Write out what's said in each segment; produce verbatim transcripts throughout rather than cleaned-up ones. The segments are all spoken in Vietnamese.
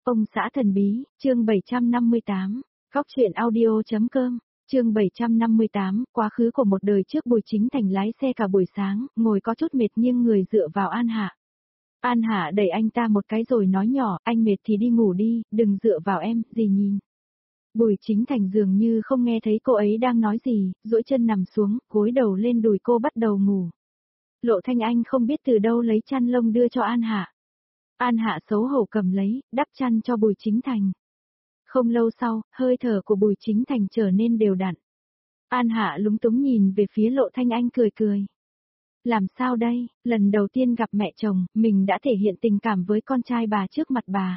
Ông xã thần bí, chương bảy trăm năm mươi tám, Góc truyện audio.com, chương bảy trăm năm mươi tám, quá khứ của một đời trước Bùi Chính Thành lái xe cả buổi sáng, ngồi có chút mệt nghiêng người dựa vào An Hạ. An Hạ đẩy anh ta một cái rồi nói nhỏ, anh mệt thì đi ngủ đi, đừng dựa vào em, gì nhìn. Bùi Chính Thành dường như không nghe thấy cô ấy đang nói gì, duỗi chân nằm xuống, gối đầu lên đùi cô bắt đầu ngủ. Lộ Thanh Anh không biết từ đâu lấy chăn lông đưa cho An Hạ. An Hạ xấu hổ cầm lấy, đắp chăn cho Bùi Chính Thành. Không lâu sau, hơi thở của Bùi Chính Thành trở nên đều đặn. An Hạ lúng túng nhìn về phía Lộ Thanh Anh cười cười. Làm sao đây, lần đầu tiên gặp mẹ chồng, mình đã thể hiện tình cảm với con trai bà trước mặt bà.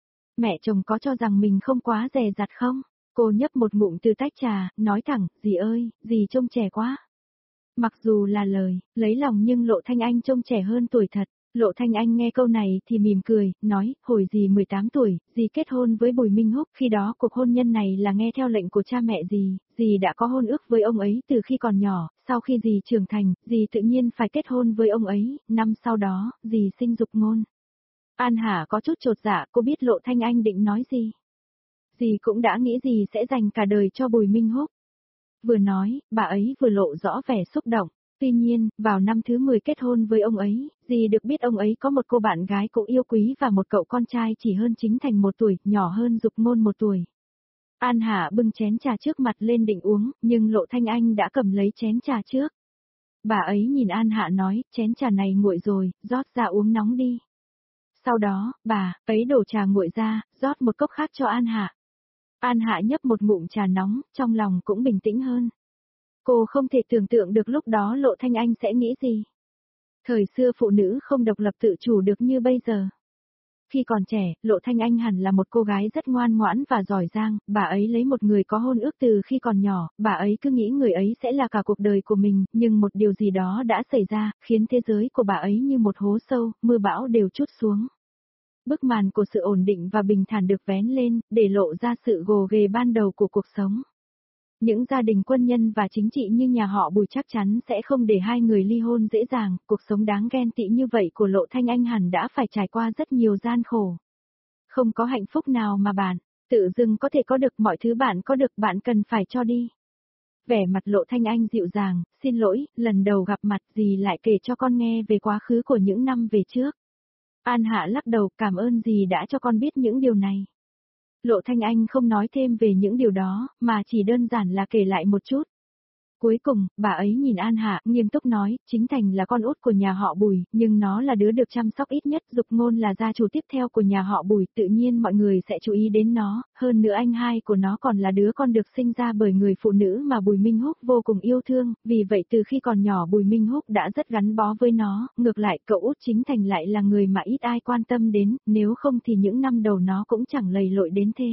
Mẹ chồng có cho rằng mình không quá dè dặt không? Cô nhấp một ngụm từ tách trà, nói thẳng, dì ơi, dì trông trẻ quá. Mặc dù là lời, lấy lòng nhưng Lộ Thanh Anh trông trẻ hơn tuổi thật. Lộ Thanh Anh nghe câu này thì mỉm cười, nói, hồi dì mười tám tuổi, dì kết hôn với Bùi Minh Húc, khi đó cuộc hôn nhân này là nghe theo lệnh của cha mẹ dì, dì đã có hôn ước với ông ấy từ khi còn nhỏ, sau khi dì trưởng thành, dì tự nhiên phải kết hôn với ông ấy, năm sau đó, dì sinh dục ngôn. An Hà có chút chột dạ, cô biết Lộ Thanh Anh định nói gì. Dì cũng đã nghĩ dì sẽ dành cả đời cho Bùi Minh Húc. Vừa nói, bà ấy vừa lộ rõ vẻ xúc động. Tuy nhiên, vào năm thứ mười kết hôn với ông ấy, dì được biết ông ấy có một cô bạn gái cũng yêu quý và một cậu con trai chỉ hơn Chính Thành một tuổi, nhỏ hơn Dục Ngôn một tuổi. An Hạ bưng chén trà trước mặt lên định uống, nhưng Lộ Thanh Anh đã cầm lấy chén trà trước. Bà ấy nhìn An Hạ nói, chén trà này nguội rồi, rót ra uống nóng đi. Sau đó, bà ấy đổ trà nguội ra, rót một cốc khác cho An Hạ. An Hạ nhấp một ngụm trà nóng, trong lòng cũng bình tĩnh hơn. Cô không thể tưởng tượng được lúc đó Lộ Thanh Anh sẽ nghĩ gì. Thời xưa phụ nữ không độc lập tự chủ được như bây giờ. Khi còn trẻ, Lộ Thanh Anh hẳn là một cô gái rất ngoan ngoãn và giỏi giang, bà ấy lấy một người có hôn ước từ khi còn nhỏ, bà ấy cứ nghĩ người ấy sẽ là cả cuộc đời của mình, nhưng một điều gì đó đã xảy ra, khiến thế giới của bà ấy như một hố sâu, mưa bão đều trút xuống. Bức màn của sự ổn định và bình thản được vén lên, để lộ ra sự gồ ghề ban đầu của cuộc sống. Những gia đình quân nhân và chính trị như nhà họ Bùi chắc chắn sẽ không để hai người ly hôn dễ dàng, cuộc sống đáng ghen tị như vậy của Lộ Thanh Anh hẳn đã phải trải qua rất nhiều gian khổ. Không có hạnh phúc nào mà bạn, tự dưng có thể có được mọi thứ bạn có được bạn cần phải cho đi. Vẻ mặt Lộ Thanh Anh dịu dàng, xin lỗi, lần đầu gặp mặt dì lại kể cho con nghe về quá khứ của những năm về trước. An Hạ lắc đầu, cảm ơn dì đã cho con biết những điều này. Lộ Thanh Anh không nói thêm về những điều đó, mà chỉ đơn giản là kể lại một chút. Cuối cùng, bà ấy nhìn An Hạ, nghiêm túc nói, Chính Thành là con út của nhà họ Bùi, nhưng nó là đứa được chăm sóc ít nhất, Dục Ngôn là gia chủ tiếp theo của nhà họ Bùi, tự nhiên mọi người sẽ chú ý đến nó, hơn nữa anh hai của nó còn là đứa con được sinh ra bởi người phụ nữ mà Bùi Minh Húc vô cùng yêu thương, vì vậy từ khi còn nhỏ Bùi Minh Húc đã rất gắn bó với nó, ngược lại cậu út Chính Thành lại là người mà ít ai quan tâm đến, nếu không thì những năm đầu nó cũng chẳng lầy lội đến thế.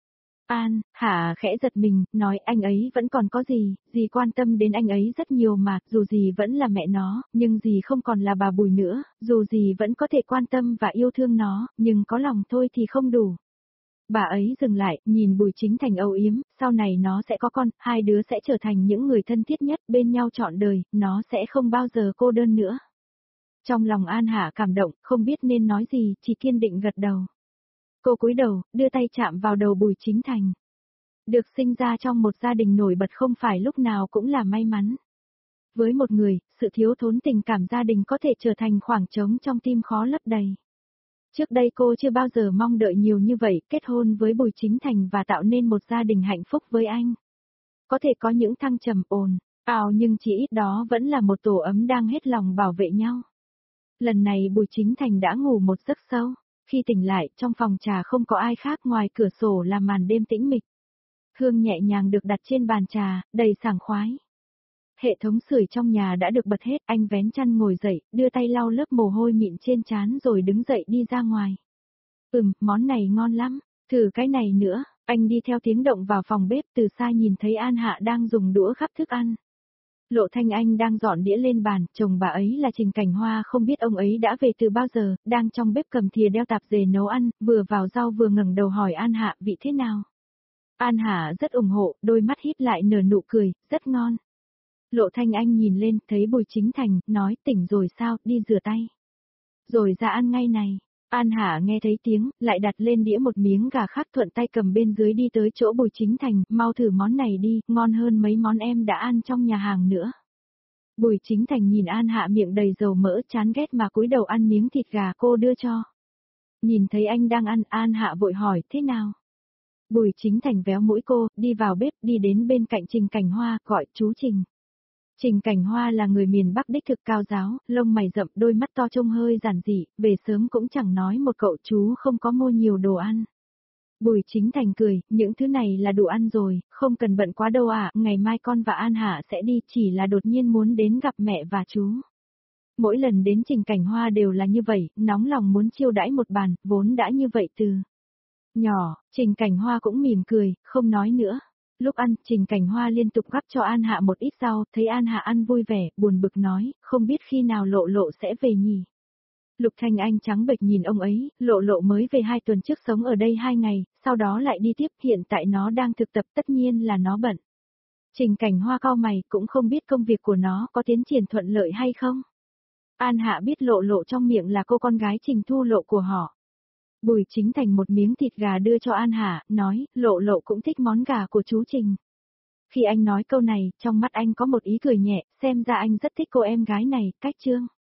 An Hạ khẽ giật mình, nói anh ấy vẫn còn có gì, dì quan tâm đến anh ấy rất nhiều mà, dù dì vẫn là mẹ nó, nhưng dì không còn là bà Bùi nữa, dù dì vẫn có thể quan tâm và yêu thương nó, nhưng có lòng thôi thì không đủ. Bà ấy dừng lại, nhìn Bùi Chính Thành âu yếm, sau này nó sẽ có con, hai đứa sẽ trở thành những người thân thiết nhất bên nhau trọn đời, nó sẽ không bao giờ cô đơn nữa. Trong lòng An Hạ cảm động, không biết nên nói gì, chỉ kiên định gật đầu. Cô cúi đầu, đưa tay chạm vào đầu Bùi Chính Thành. Được sinh ra trong một gia đình nổi bật không phải lúc nào cũng là may mắn. Với một người, sự thiếu thốn tình cảm gia đình có thể trở thành khoảng trống trong tim khó lấp đầy. Trước đây cô chưa bao giờ mong đợi nhiều như vậy, kết hôn với Bùi Chính Thành và tạo nên một gia đình hạnh phúc với anh. Có thể có những thăng trầm ồn ào nhưng chỉ ít đó vẫn là một tổ ấm đang hết lòng bảo vệ nhau. Lần này Bùi Chính Thành đã ngủ một giấc sâu. Khi tỉnh lại, trong phòng trà không có ai khác ngoài cửa sổ là màn đêm tĩnh mịch. Hương nhẹ nhàng được đặt trên bàn trà, đầy sảng khoái. Hệ thống sưởi trong nhà đã được bật hết, anh vén chăn ngồi dậy, đưa tay lau lớp mồ hôi mịn trên trán rồi đứng dậy đi ra ngoài. Ừm, món này ngon lắm, thử cái này nữa, anh đi theo tiếng động vào phòng bếp, từ xa nhìn thấy An Hạ đang dùng đũa gắp thức ăn. Lộ Thanh Anh đang dọn đĩa lên bàn, chồng bà ấy là Trình Cảnh Hoa không biết ông ấy đã về từ bao giờ, đang trong bếp cầm thìa đeo tạp dề nấu ăn, vừa vào rau vừa ngẩng đầu hỏi An Hạ vị thế nào. An Hạ rất ủng hộ, đôi mắt híp lại nở nụ cười, rất ngon. Lộ Thanh Anh nhìn lên, thấy Bùi Chính Thành, nói tỉnh rồi sao, đi rửa tay. Rồi ra ăn ngay này. An Hạ nghe thấy tiếng, lại đặt lên đĩa một miếng gà khác thuận tay cầm bên dưới đi tới chỗ Bùi Chính Thành, mau thử món này đi, ngon hơn mấy món em đã ăn trong nhà hàng nữa. Bùi Chính Thành nhìn An Hạ miệng đầy dầu mỡ chán ghét mà cúi đầu ăn miếng thịt gà cô đưa cho. Nhìn thấy anh đang ăn, An Hạ vội hỏi, thế nào? Bùi Chính Thành véo mũi cô, đi vào bếp, đi đến bên cạnh Trình Cảnh Hoa, gọi, chú Trình. Trình Cảnh Hoa là người miền Bắc đích thực cao giáo, lông mày rậm, đôi mắt to trông hơi giản dị, về sớm cũng chẳng nói một cậu chú không có mua nhiều đồ ăn. Bùi Chính Thành cười, những thứ này là đủ ăn rồi, không cần bận quá đâu ạ, ngày mai con và An Hạ sẽ đi, chỉ là đột nhiên muốn đến gặp mẹ và chú. Mỗi lần đến Trình Cảnh Hoa đều là như vậy, nóng lòng muốn chiêu đãi một bàn, vốn đã như vậy từ nhỏ, Trình Cảnh Hoa cũng mỉm cười, không nói nữa. Lúc ăn, Trình Cảnh Hoa liên tục gắp cho An Hạ một ít rau, thấy An Hạ ăn vui vẻ, buồn bực nói, không biết khi nào Lộ Lộ sẽ về nhỉ. Lục Thanh Anh trắng bệch nhìn ông ấy, Lộ Lộ mới về hai tuần trước sống ở đây hai ngày, sau đó lại đi tiếp, hiện tại nó đang thực tập tất nhiên là nó bận. Trình Cảnh Hoa cau mày, cũng không biết công việc của nó có tiến triển thuận lợi hay không. An Hạ biết Lộ Lộ trong miệng là cô con gái Trình Thu Lộ của họ. Bùi Chính Thành một miếng thịt gà đưa cho An Hạ, nói, Lộ Lộ cũng thích món gà của chú Trình. Khi anh nói câu này, trong mắt anh có một ý cười nhẹ, xem ra anh rất thích cô em gái này, cách trương.